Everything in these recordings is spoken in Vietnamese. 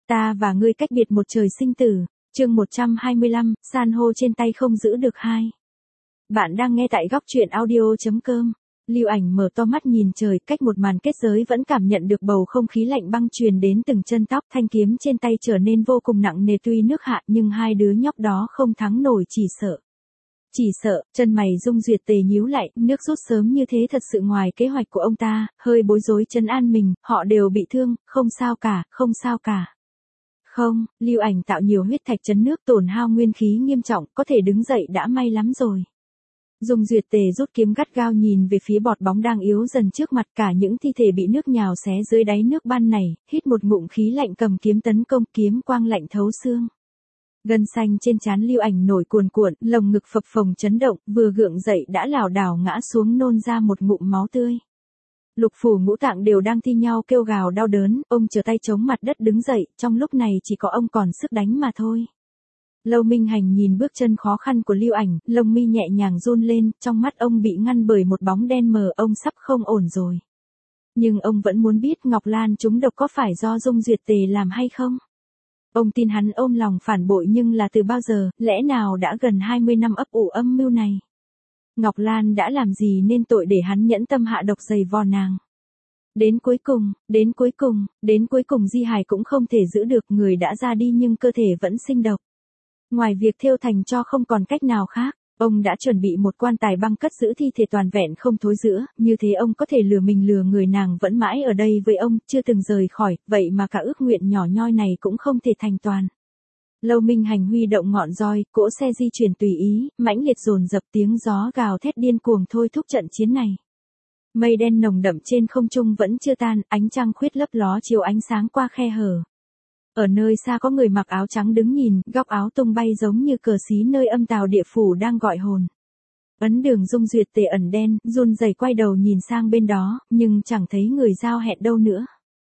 Ta và ngươi cách biệt một trời sinh tử. Chương 125, san hô trên tay không giữ được hai. Bạn đang nghe tại góc truyện audio.com. Lưu Ảnh mở to mắt nhìn trời, cách một màn kết giới vẫn cảm nhận được bầu không khí lạnh băng truyền đến từng chân tóc, thanh kiếm trên tay trở nên vô cùng nặng nề, tuy nước hạ nhưng hai đứa nhóc đó không thắng nổi, chỉ sợ, chân mày Dung Duyệt Tề nhíu lại, nước rút sớm như thế thật sự ngoài kế hoạch của ông ta, hơi bối rối trấn an mình, họ đều bị thương, không sao cả. Không, Lưu Ảnh tạo nhiều huyết thạch chấn nước, tổn hao nguyên khí nghiêm trọng, có thể đứng dậy đã may lắm rồi. Dung Duyệt Tề rút kiếm gắt gao nhìn về phía bọt bóng đang yếu dần trước mặt, cả những thi thể bị nước nhào xé dưới đáy nước ban này, hít một ngụm khí lạnh cầm kiếm tấn công, kiếm quang lạnh thấu xương. Gân xanh trên trán Lưu Ảnh nổi cuồn cuộn, lồng ngực phập phồng chấn động, vừa gượng dậy đã lảo đảo ngã xuống nôn ra một ngụm máu tươi. Lục phủ ngũ tạng đều đang thi nhau kêu gào đau đớn, ông trở tay chống mặt đất đứng dậy, trong lúc này chỉ có ông còn sức đánh mà thôi. Lâu Minh Hành nhìn bước chân khó khăn của Lưu Ảnh, lông mi nhẹ nhàng run lên, trong mắt ông bị ngăn bởi một bóng đen mờ, ông sắp không ổn rồi. Nhưng ông vẫn muốn biết Ngọc Lan trúng độc có phải do Dung Duyệt Tề làm hay không? Ông tin hắn ôm lòng phản bội, nhưng là từ bao giờ, lẽ nào đã gần 20 năm ấp ủ âm mưu này? Ngọc Lan đã làm gì nên tội để hắn nhẫn tâm hạ độc giày vò nàng? Đến cuối cùng Di Hải cũng không thể giữ được, người đã ra đi nhưng cơ thể vẫn sinh độc. Ngoài việc thêu thành tro không còn cách nào khác, ông đã chuẩn bị một quan tài băng cất giữ thi thể toàn vẹn không thối rữa, như thế ông có thể lừa mình lừa người, nàng vẫn mãi ở đây với ông, chưa từng rời khỏi, vậy mà cả ước nguyện nhỏ nhoi này cũng không thể thành toàn. Lâu Minh Hành huy động ngọn roi, cỗ xe di chuyển tùy ý, mãnh liệt dồn dập, tiếng gió gào thét điên cuồng thôi thúc trận chiến này. Mây đen nồng đậm trên không trung vẫn chưa tan, ánh trăng khuyết lấp ló chiếu ánh sáng qua khe hở. Ở nơi xa có người mặc áo trắng đứng nhìn, góc áo tung bay giống như cờ xí nơi âm tào địa phủ đang gọi hồn. Ấn Đường Dung Duyệt Tề ẩn đen, run rẩy quay đầu nhìn sang bên đó, nhưng chẳng thấy người giao hẹn đâu nữa.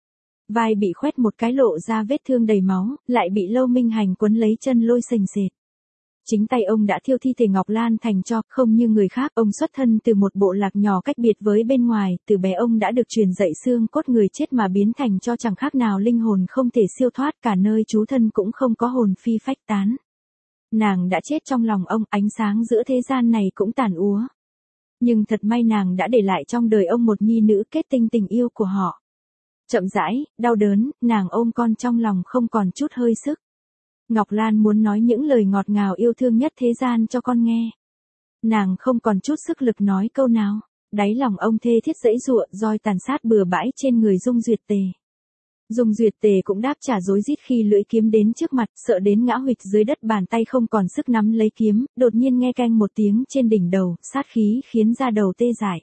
Vai bị khoét một cái lộ ra vết thương đầy máu, lại bị Lâu Minh Hành quấn lấy chân lôi sềnh sệt. Chính tay ông đã thiêu thi thể Ngọc Lan thành tro, không như người khác, ông xuất thân từ một bộ lạc nhỏ cách biệt với bên ngoài, từ bé ông đã được truyền dạy xương cốt người chết mà biến thành tro, chẳng khác nào linh hồn không thể siêu thoát, cả nơi trú thân cũng không có hồn phi phách tán. Nàng đã chết trong lòng ông, ánh sáng giữa thế gian này cũng tàn úa. Nhưng thật may nàng đã để lại trong đời ông một nhi nữ kết tinh tình yêu của họ. Chậm rãi, đau đớn, nàng ôm con trong lòng không còn chút hơi sức. Ngọc Lan muốn nói những lời ngọt ngào yêu thương nhất thế gian cho con nghe. Nàng không còn chút sức lực nói câu nào, đáy lòng ông thê thiết giãy giụa, roi tàn sát bừa bãi trên người Dung Duyệt Tề. Dung Duyệt Tề cũng đáp trả rối rít khi lưỡi kiếm đến trước mặt, sợ đến ngã huỵch dưới đất, bàn tay không còn sức nắm lấy kiếm, đột nhiên nghe keng một tiếng trên đỉnh đầu, sát khí khiến da đầu tê dại.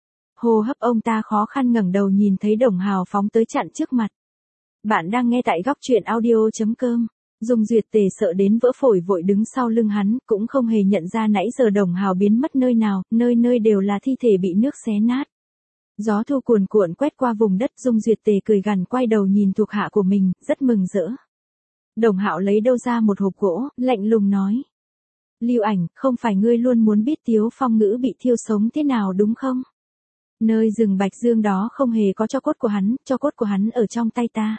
Hô hấp ông ta khó khăn, ngẩng đầu nhìn thấy Đồng Hào phóng tới chặn trước mặt. Bạn đang nghe tại góc truyện audio.com. Dung Duyệt Tề sợ đến vỡ phổi, vội đứng sau lưng hắn, cũng không hề nhận ra nãy giờ Đồng Hào biến mất nơi nào, nơi nơi đều là thi thể bị nước xé nát. Gió thu cuồn cuộn quét qua vùng đất, Dung Duyệt Tề cười gằn quay đầu nhìn thuộc hạ của mình, rất mừng rỡ. Đồng Hạo lấy đâu ra một hộp gỗ, lạnh lùng nói. Lưu Ảnh, không phải ngươi luôn muốn biết Tiếu Phong Ngữ bị thiêu sống thế nào đúng không? Nơi rừng Bạch Dương đó không hề có tro cốt của hắn ở trong tay ta.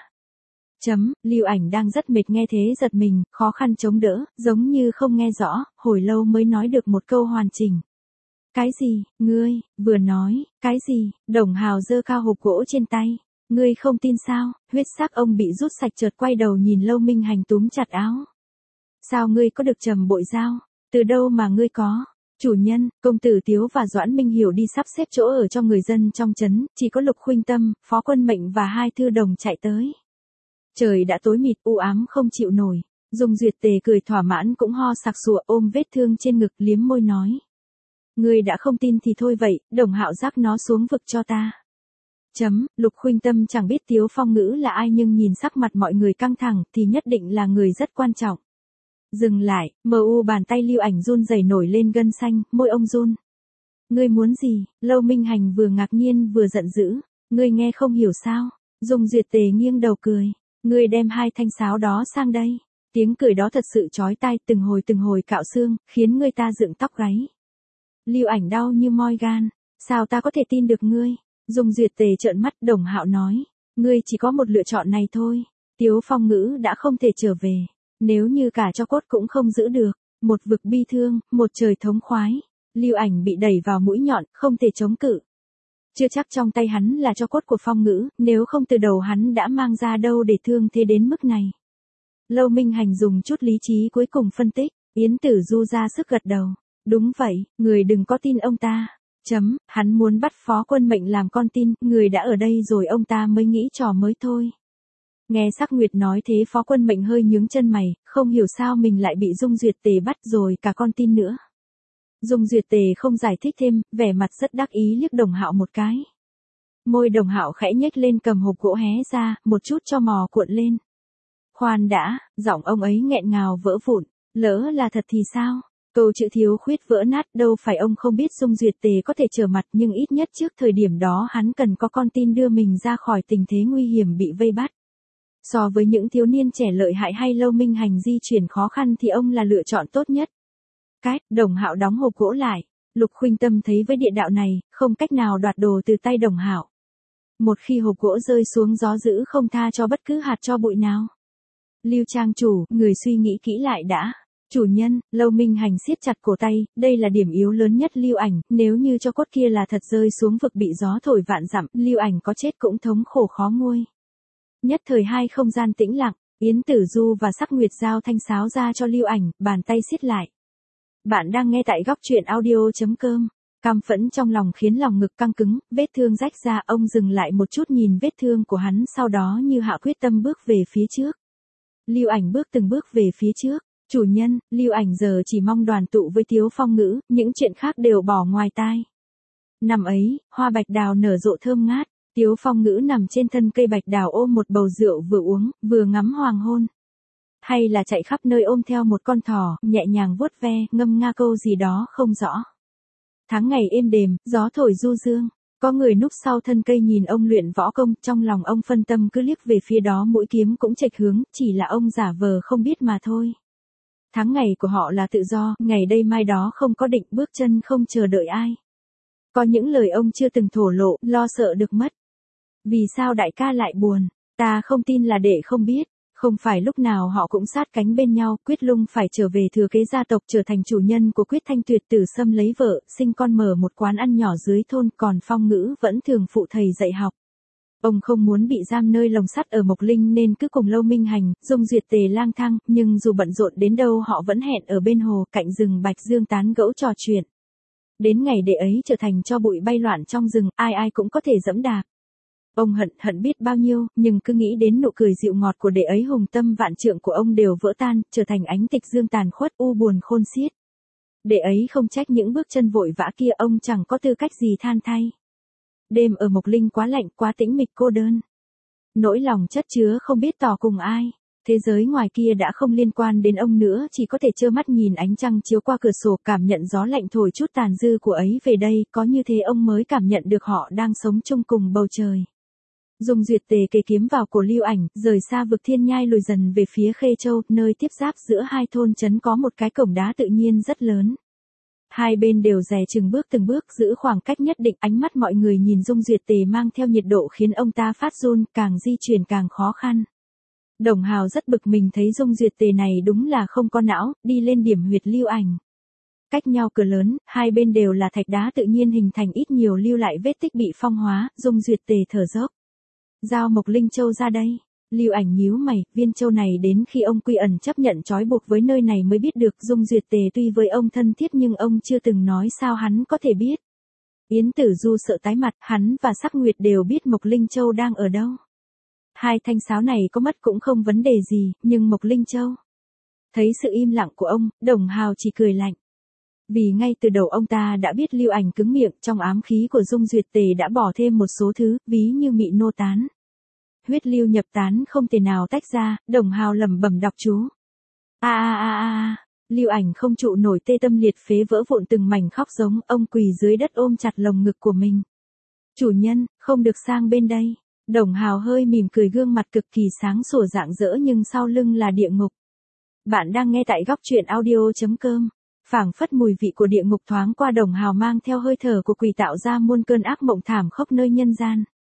Lưu Ảnh đang rất mệt, nghe thế giật mình, khó khăn chống đỡ, giống như không nghe rõ, hồi lâu mới nói được một câu hoàn chỉnh. Cái gì, ngươi, vừa nói, cái gì? Đồng Hào giơ cao hộp gỗ trên tay. Ngươi không tin sao? Huyết sắc ông bị rút sạch, chợt quay đầu nhìn Lâu Minh Hành túm chặt áo. Sao ngươi có được trầm bội dao? Từ đâu mà ngươi có? Chủ nhân, công tử Tiếu và Doãn Minh Hiểu đi sắp xếp chỗ ở cho người dân trong trấn, chỉ có Lục Khuynh Tâm, Phó Quân Mệnh và hai thư đồng chạy tới. Trời đã tối mịt, u ám không chịu nổi. Dung Duyệt Tề cười thỏa mãn, cũng ho sặc sụa, ôm vết thương trên ngực, liếm môi nói. Ngươi đã không tin thì thôi vậy, Đồng Hạo rắc nó xuống vực cho ta. Lục Khuynh Tâm chẳng biết Tiếu Phong Ngữ là ai, nhưng nhìn sắc mặt mọi người căng thẳng thì nhất định là người rất quan trọng. Dừng lại, bàn tay Lưu Ảnh run rẩy nổi lên gân xanh, môi ông run. Ngươi muốn gì? Lâu Minh Hành vừa ngạc nhiên vừa giận dữ. Ngươi nghe không hiểu sao? Dung Duyệt Tề nghiêng đầu cười. Ngươi đem hai thanh sáo đó sang đây. Tiếng cười đó thật sự chói tai, từng hồi cạo xương, khiến người ta dựng tóc gáy. Lưu Ảnh đau như moi gan. Sao ta có thể tin được ngươi? Dung Duyệt Tề trợn mắt. Đồng Hạo nói. Ngươi chỉ có một lựa chọn này thôi. Tiếu Phong Ngữ đã không thể trở về. Nếu như cả cho cốt cũng không giữ được. Một vực bi thương, một trời thống khoái. Lưu Ảnh bị đẩy vào mũi nhọn, không thể chống cự. Chưa chắc trong tay hắn là cho cốt của Phong Ngữ, nếu không từ đầu hắn đã mang ra đâu để thương thế đến mức này. Lâu Minh Hành dùng chút lý trí cuối cùng phân tích, Yến Tử Du ra sức gật đầu. Đúng vậy, người đừng có tin ông ta. Hắn muốn bắt Phó Quân Mệnh làm con tin, người đã ở đây rồi ông ta mới nghĩ trò mới thôi. Nghe Sắc Nguyệt nói thế Phó Quân Mệnh hơi nhướng chân mày, không hiểu sao mình lại bị Dung Duyệt Tề bắt rồi cả con tin nữa. Dung Duyệt Tề không giải thích thêm, vẻ mặt rất đắc ý liếc Đồng Hạo một cái. Môi Đồng Hạo khẽ nhếch lên cầm hộp gỗ hé ra, một chút cho mò cuộn lên. Khoan đã, giọng ông ấy nghẹn ngào vỡ vụn, lỡ là thật thì sao? Câu chữ thiếu khuyết vỡ nát, đâu phải ông không biết Dung Duyệt Tề có thể trở mặt, nhưng ít nhất trước thời điểm đó hắn cần có con tin đưa mình ra khỏi tình thế nguy hiểm bị vây bắt. So với những thiếu niên trẻ lợi hại hay Lâu Minh Hành di chuyển khó khăn thì ông là lựa chọn tốt nhất. Đồng Hạo đóng hộp gỗ lại. Lục Khuynh Tâm thấy với địa đạo này, không cách nào đoạt đồ từ tay Đồng Hạo. Một khi hộp gỗ rơi xuống gió dữ không tha cho bất cứ hạt cho bụi nào. Lưu trang chủ, người suy nghĩ kỹ lại đã. Chủ nhân, Lâu Minh Hành siết chặt cổ tay, đây là điểm yếu lớn nhất Lưu Ảnh, nếu như cho cốt kia là thật rơi xuống vực bị gió thổi vạn dặm, Lưu Ảnh có chết cũng thống khổ khó nguôi. Nhất thời hai không gian tĩnh lặng, Yến Tử Du và Sắc Nguyệt giao thanh sáo ra cho Lưu Ảnh, bàn tay siết lại. Bạn đang nghe tại góc truyện audio.com. Căm phẫn trong lòng khiến lòng ngực căng cứng, vết thương rách ra, ông dừng lại một chút nhìn vết thương của hắn, sau đó như hạ quyết tâm bước về phía trước. Lưu Ảnh bước từng bước về phía trước. Chủ nhân, Lưu Ảnh giờ chỉ mong đoàn tụ với Tiếu Phong Ngữ, những chuyện khác đều bỏ ngoài tai. Năm ấy, hoa bạch đào nở rộ thơm ngát, Tiếu Phong Ngữ nằm trên thân cây bạch đào ôm một bầu rượu vừa uống, vừa ngắm hoàng hôn. Hay là chạy khắp nơi ôm theo một con thỏ, nhẹ nhàng vuốt ve, ngâm nga câu gì đó không rõ. Tháng ngày êm đềm, gió thổi du dương, có người núp sau thân cây nhìn ông luyện võ công, trong lòng ông phân tâm cứ liếc về phía đó, mũi kiếm cũng chệch hướng, chỉ là ông giả vờ không biết mà thôi. Tháng ngày của họ là tự do, ngày đây mai đó không có định, bước chân không chờ đợi ai. Có những lời ông chưa từng thổ lộ, lo sợ được mất. Vì sao đại ca lại buồn? Ta không tin là đệ không biết. Không phải lúc nào họ cũng sát cánh bên nhau, Quyết Lung phải trở về thừa kế gia tộc, trở thành chủ nhân của Quyết Thanh Tuyệt, Tử Sâm lấy vợ, sinh con, mở một quán ăn nhỏ dưới thôn, còn Phong Ngữ vẫn thường phụ thầy dạy học. Ông không muốn bị giam nơi lồng sắt ở Mộc Linh nên cứ cùng Lâu Minh Hành, Dung Duyệt Tề lang thang, nhưng dù bận rộn đến đâu họ vẫn hẹn ở bên hồ cạnh rừng Bạch Dương tán gẫu trò chuyện. Đến ngày đệ ấy trở thành tro bụi bay loạn trong rừng, ai ai cũng có thể dẫm đạp. Ông hận biết bao nhiêu, nhưng cứ nghĩ đến nụ cười dịu ngọt của đệ ấy, hùng tâm vạn trượng của ông đều vỡ tan, trở thành ánh tịch dương tàn khuất, u buồn khôn xiết. Đệ ấy không trách những bước chân vội vã kia, ông chẳng có tư cách gì than thay. Đêm ở Mộc Linh quá lạnh, quá tĩnh mịch cô đơn. Nỗi lòng chất chứa không biết tỏ cùng ai. Thế giới ngoài kia đã không liên quan đến ông nữa, chỉ có thể trơ mắt nhìn ánh trăng chiếu qua cửa sổ, cảm nhận gió lạnh thổi chút tàn dư của ấy về đây, có như thế ông mới cảm nhận được họ đang sống chung cùng bầu trời. Dung Duyệt Tề kề kiếm vào cổ Lưu Ảnh, rời xa vực Thiên Nhai lùi dần về phía Khê Châu, nơi tiếp giáp giữa hai thôn trấn có một cái cổng đá tự nhiên rất lớn. Hai bên đều dè chừng bước từng bước, giữ khoảng cách nhất định, ánh mắt mọi người nhìn Dung Duyệt Tề mang theo nhiệt độ khiến ông ta phát run, càng di chuyển càng khó khăn. Đồng Hào rất bực mình thấy Dung Duyệt Tề này đúng là không có não, đi lên điểm huyệt Lưu Ảnh. Cách nhau cửa lớn, hai bên đều là thạch đá tự nhiên hình thành, ít nhiều lưu lại vết tích bị phong hóa, Dung Duyệt Tề thở dốc. Giao Mộc Linh Châu ra đây. Lưu Ảnh nhíu mày, viên châu này đến khi ông quy ẩn chấp nhận trói buộc với nơi này mới biết được. Dung Duyệt Tề tuy với ông thân thiết nhưng ông chưa từng nói, sao hắn có thể biết. Yến Tử Du sợ tái mặt, hắn và Sắc Nguyệt đều biết Mộc Linh Châu đang ở đâu. Hai thanh sáo này có mất cũng không vấn đề gì, nhưng Mộc Linh Châu. Thấy sự im lặng của ông, Đồng Hào chỉ cười lạnh. Vì ngay từ đầu ông ta đã biết Lưu Ảnh cứng miệng, trong ám khí của Dung Duyệt Tề đã bỏ thêm một số thứ, ví như mị nô tán. Huyết lưu nhập tán không thể nào tách ra, Đồng Hào lẩm bẩm đọc chú. Lưu Ảnh không trụ nổi, tê tâm liệt phế, vỡ vụn từng mảnh, khóc giống, ông quỳ dưới đất ôm chặt lồng ngực của mình. Chủ nhân, không được sang bên đây. Đồng Hào hơi mỉm cười, gương mặt cực kỳ sáng sủa rạng rỡ nhưng sau lưng là địa ngục. Bạn đang nghe tại góc truyện audio.com. Phảng phất mùi vị của địa ngục thoáng qua, Đồng Hào mang theo hơi thở của quỷ tạo ra muôn cơn ác mộng thảm khốc nơi nhân gian.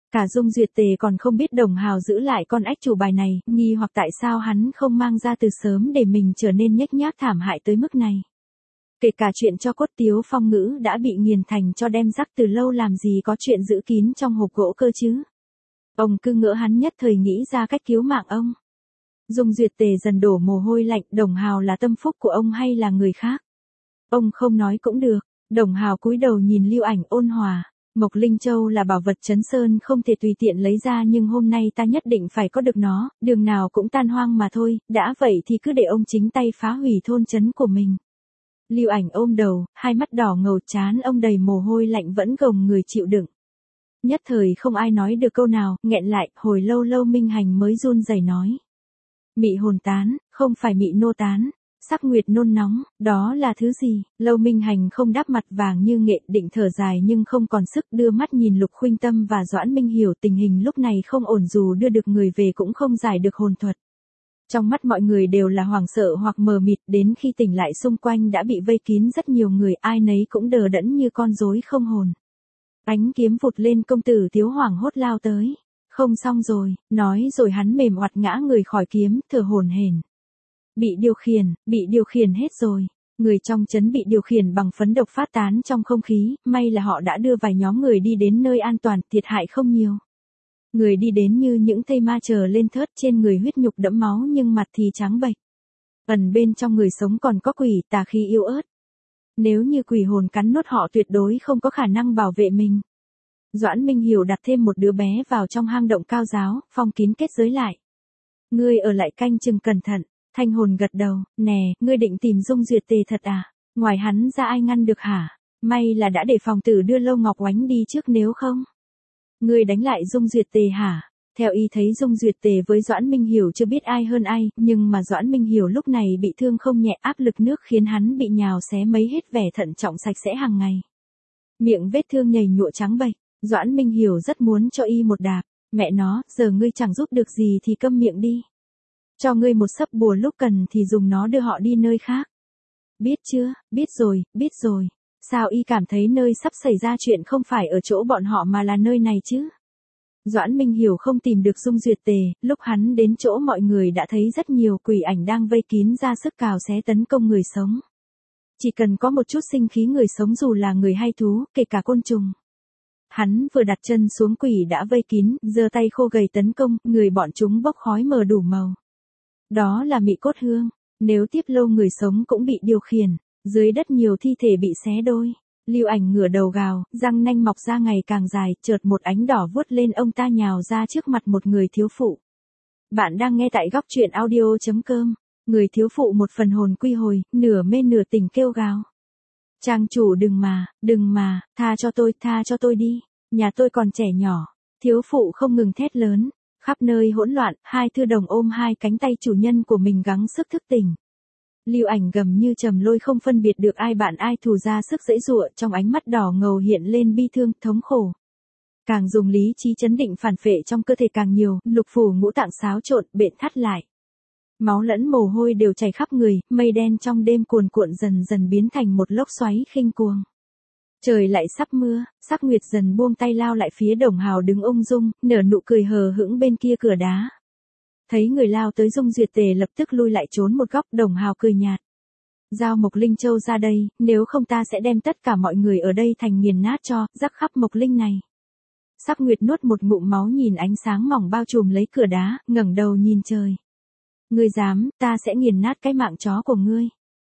Cả Dung Duyệt Tề còn không biết Đồng Hào giữ lại con ách chủ bài này, nghi hoặc tại sao hắn không mang ra từ sớm để mình trở nên nhếch nhác thảm hại tới mức này. Kể cả chuyện cho cốt Tiếu Phong Ngữ đã bị nghiền thành cho đem rắc từ lâu làm gì có chuyện giữ kín trong hộp gỗ cơ chứ. Ông cứ ngỡ hắn nhất thời nghĩ ra cách cứu mạng ông. Dung Duyệt Tề dần đổ mồ hôi lạnh, Đồng Hào là tâm phúc của ông hay là người khác? Ông không nói cũng được. Đồng Hào cúi đầu nhìn Lưu Ảnh ôn hòa. Mộc Linh Châu là bảo vật Trấn Sơn không thể tùy tiện lấy ra, nhưng hôm nay ta nhất định phải có được nó, đường nào cũng tan hoang mà thôi, đã vậy thì cứ để ông chính tay phá hủy thôn trấn của mình. Lưu Ảnh ôm đầu, hai mắt đỏ ngầu, trán ông đầy mồ hôi lạnh vẫn gồng người chịu đựng. Nhất thời không ai nói được câu nào, nghẹn lại, hồi lâu Lâu Minh Hành mới run rẩy nói. Mị hồn tán, không phải mị nô tán. Sắc Nguyệt nôn nóng, đó là thứ gì? Lâu Minh Hành không đáp, mặt vàng như nghệ, định thở dài nhưng không còn sức, đưa mắt nhìn Lục Khuynh Tâm và Doãn Minh Hiểu, tình hình lúc này không ổn, dù đưa được người về cũng không giải được hồn thuật. Trong mắt mọi người đều là hoảng sợ hoặc mờ mịt, đến khi tỉnh lại xung quanh đã bị vây kín rất nhiều người, ai nấy cũng đờ đẫn như con rối không hồn. Ánh kiếm vụt lên, công tử Tiếu hoảng hốt lao tới. Không xong rồi, nói rồi hắn mềm oặt ngã người khỏi kiếm, thở hổn hển. Bị điều khiển hết rồi. Người trong trấn bị điều khiển bằng phấn độc phát tán trong không khí, may là họ đã đưa vài nhóm người đi đến nơi an toàn, thiệt hại không nhiều. Người đi đến như những thây ma chờ lên thớt, trên người huyết nhục đẫm máu nhưng mặt thì trắng bệch. Ẩn bên trong người sống còn có quỷ, tà khí yếu ớt. Nếu như quỷ hồn cắn nuốt họ tuyệt đối không có khả năng bảo vệ mình. Doãn Minh Hiểu đặt thêm một đứa bé vào trong hang động cao giáo, phong kín kết giới lại. Ngươi ở lại canh chừng cẩn thận. Thanh Hồn gật đầu, nè, ngươi định tìm Dung Duyệt Tề thật à? Ngoài hắn ra ai ngăn được hả? May là đã để phòng tử đưa Lâu Ngọc Oánh đi trước, nếu không. Ngươi đánh lại Dung Duyệt Tề hả? Theo y thấy Dung Duyệt Tề với Doãn Minh Hiểu chưa biết ai hơn ai, nhưng mà Doãn Minh Hiểu lúc này bị thương không nhẹ, áp lực nước khiến hắn bị nhào xé mấy hết vẻ thận trọng sạch sẽ hàng ngày. Miệng vết thương nhầy nhụa trắng bệch, Doãn Minh Hiểu rất muốn cho y một đạp, mẹ nó, giờ ngươi chẳng giúp được gì thì câm miệng đi. Cho ngươi một sấp bùa, lúc cần thì dùng nó đưa họ đi nơi khác. Biết chưa, biết rồi. Sao y cảm thấy nơi sắp xảy ra chuyện không phải ở chỗ bọn họ mà là nơi này chứ? Doãn Minh Hiểu không tìm được Dung Duyệt Tề, lúc hắn đến chỗ mọi người đã thấy rất nhiều quỷ ảnh đang vây kín ra sức cào xé tấn công người sống. Chỉ cần có một chút sinh khí người sống, dù là người hay thú, kể cả côn trùng. Hắn vừa đặt chân xuống, quỷ đã vây kín, giơ tay khô gầy tấn công, người bọn chúng bốc khói mờ đủ màu. Đó là mị cốt hương, nếu tiếp lâu người sống cũng bị điều khiển, dưới đất nhiều thi thể bị xé đôi. Lưu Ảnh ngửa đầu gào, răng nanh mọc ra ngày càng dài, chợt một ánh đỏ vuốt lên, ông ta nhào ra trước mặt một người thiếu phụ. Bạn đang nghe tại góc truyện audio.com. Người thiếu phụ một phần hồn quy hồi, nửa mê nửa tỉnh kêu gào. Trang chủ đừng mà, tha cho tôi đi, nhà tôi còn trẻ nhỏ. Thiếu phụ không ngừng thét lớn. Khắp nơi hỗn loạn, hai thư đồng ôm hai cánh tay chủ nhân của mình gắng sức thức tỉnh. Lưu Ảnh gầm như trầm lôi, không phân biệt được ai bạn ai thù, ra sức giãy giụa, trong ánh mắt đỏ ngầu hiện lên bi thương, thống khổ. Càng dùng lý trí chấn định, phản phệ trong cơ thể càng nhiều, lục phủ ngũ tạng xáo trộn, bện thắt lại. Máu lẫn mồ hôi đều chảy khắp người, mây đen trong đêm cuồn cuộn dần dần biến thành một lốc xoáy khinh cuồng. Trời lại sắp mưa, Sắc Nguyệt dần buông tay lao lại phía Đồng Hào đứng ung dung, nở nụ cười hờ hững bên kia cửa đá. Thấy người lao tới, Dung Duyệt Tề lập tức lui lại trốn một góc, Đồng Hào cười nhạt. Giao Mộc Linh Châu ra đây, nếu không ta sẽ đem tất cả mọi người ở đây thành nghiền nát cho, rắc khắp Mộc Linh này. Sắc Nguyệt nuốt một ngụm máu, nhìn ánh sáng mỏng bao trùm lấy cửa đá, ngẩng đầu nhìn trời. Ngươi dám, ta sẽ nghiền nát cái mạng chó của ngươi.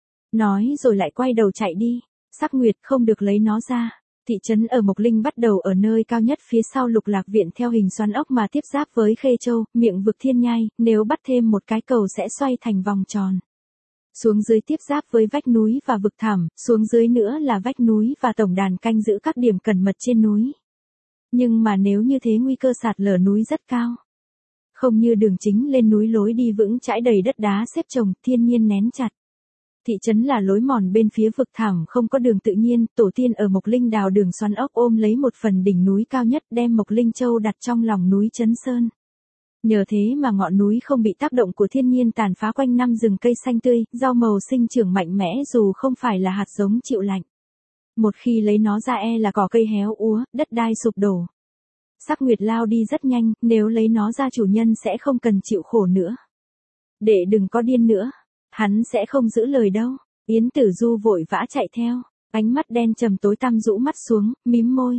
Nói rồi lại quay đầu chạy đi. Sắc Nguyệt không được lấy nó ra. Thị trấn ở Mộc Linh bắt đầu ở nơi cao nhất phía sau Lục Lạc Viện theo hình xoắn ốc mà tiếp giáp với Khê Châu, miệng vực Thiên Nhai, nếu bắt thêm một cái cầu sẽ xoay thành vòng tròn. Xuống dưới tiếp giáp với vách núi và vực thẳm, xuống dưới nữa là vách núi và tổng đàn canh giữ các điểm cẩn mật trên núi. Nhưng mà nếu như thế nguy cơ sạt lở núi rất cao. Không như đường chính lên núi, lối đi vững chãi đầy đất đá xếp chồng, thiên nhiên nén chặt. Thị trấn là lối mòn bên phía vực thẳm, không có đường tự nhiên, tổ tiên ở Mộc Linh đào đường xoắn ốc ôm lấy một phần đỉnh núi cao nhất, đem Mộc Linh Châu đặt trong lòng núi Trấn Sơn. Nhờ thế mà ngọn núi không bị tác động của thiên nhiên tàn phá, quanh năm rừng cây xanh tươi, rau màu sinh trưởng mạnh mẽ dù không phải là hạt giống chịu lạnh. Một khi lấy nó ra là cỏ cây héo úa, đất đai sụp đổ. Sắc Nguyệt lao đi rất nhanh, nếu lấy nó ra chủ nhân sẽ không cần chịu khổ nữa. Đệ đừng có điên nữa, hắn sẽ không giữ lời đâu. Yến Tử Du vội vã chạy theo, ánh mắt đen trầm tối tăm rũ mắt xuống, mím môi.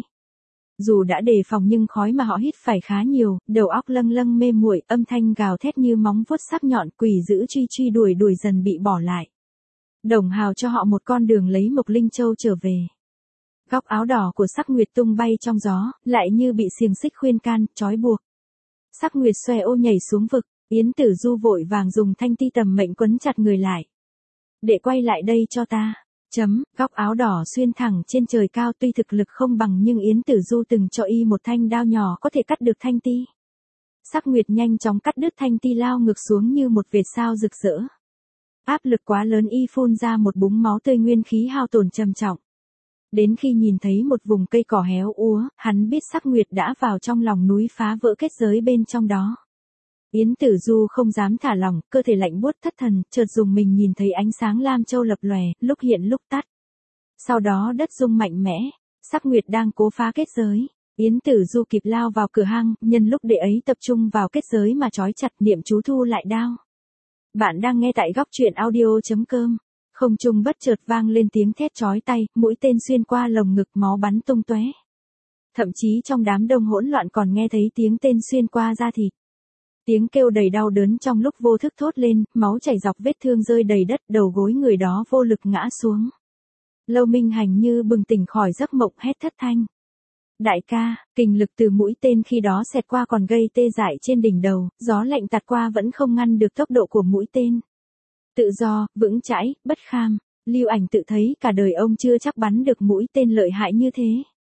Dù đã đề phòng nhưng khói mà họ hít phải khá nhiều, đầu óc lâng lâng mê muội, âm thanh gào thét như móng vuốt sắc nhọn, quỷ dữ truy đuổi dần bị bỏ lại. Đồng Hào cho họ một con đường lấy Mộc Linh Châu trở về. Góc áo đỏ của Sắc Nguyệt tung bay trong gió, lại như bị xiềng xích khuyên can, trói buộc. Sắc Nguyệt xoe ô nhảy xuống vực, Yến Tử Du vội vàng dùng thanh ti tầm mệnh quấn chặt người lại. Để quay lại đây cho ta. Góc áo đỏ xuyên thẳng trên trời cao, tuy thực lực không bằng nhưng Yến Tử Du từng cho y một thanh đao nhỏ có thể cắt được thanh ti. Sắc Nguyệt nhanh chóng cắt đứt thanh ti lao ngược xuống như một vệt sao rực rỡ. Áp lực quá lớn y phun ra một búng máu tươi, nguyên khí hao tổn trầm trọng. Đến khi nhìn thấy một vùng cây cỏ héo úa, hắn biết Sắc Nguyệt đã vào trong lòng núi phá vỡ kết giới bên trong đó. Yến Tử Du không dám thả lỏng, cơ thể lạnh buốt thất thần, chợt dùng mình nhìn thấy ánh sáng lam châu lập lòe, lúc hiện lúc tắt. Sau đó đất rung mạnh mẽ, Sắc Nguyệt đang cố phá kết giới. Yến Tử Du kịp lao vào cửa hang, nhân lúc đệ ấy tập trung vào kết giới mà trói chặt, niệm chú thu lại đao. Bạn đang nghe tại góc truyện audio.com. Không trung bất chợt vang lên tiếng thét chói tai, mũi tên xuyên qua lồng ngực, máu bắn tung tóe. Thậm chí trong đám đông hỗn loạn còn nghe thấy tiếng tên xuyên qua da thịt. Tiếng kêu đầy đau đớn trong lúc vô thức thốt lên, máu chảy dọc vết thương rơi đầy đất, đầu gối người đó vô lực ngã xuống. Lâu Minh Hành như bừng tỉnh khỏi giấc mộng hét thất thanh. Đại ca, kình lực từ mũi tên khi đó xẹt qua còn gây tê dại trên đỉnh đầu, gió lạnh tạt qua vẫn không ngăn được tốc độ của mũi tên. Tự do, vững chãi, bất kham, Lưu Ảnh tự thấy cả đời ông chưa chắc bắn được mũi tên lợi hại như thế.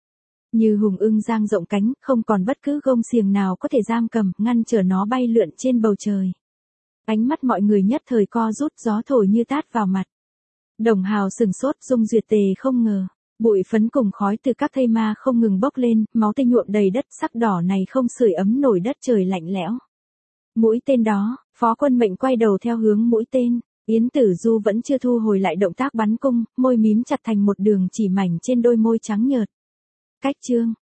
Như hùng ưng dang rộng cánh, không còn bất cứ gông xiềng nào có thể giam cầm, ngăn trở nó bay lượn trên bầu trời. Ánh mắt mọi người nhất thời co rút, gió thổi như tát vào mặt. Đồng Hào sừng sốt, Dung Duyệt Tề không ngờ. Bụi phấn cùng khói từ các thây ma không ngừng bốc lên, máu tươi nhuộm đầy đất, sắc đỏ này không sưởi ấm nổi đất trời lạnh lẽo. Mũi tên đó, Phó Quân Mệnh quay đầu theo hướng mũi tên. Yến Tử Du vẫn chưa thu hồi lại động tác bắn cung, môi mím chặt thành một đường chỉ mảnh trên đôi môi trắng nhợt. Cách chương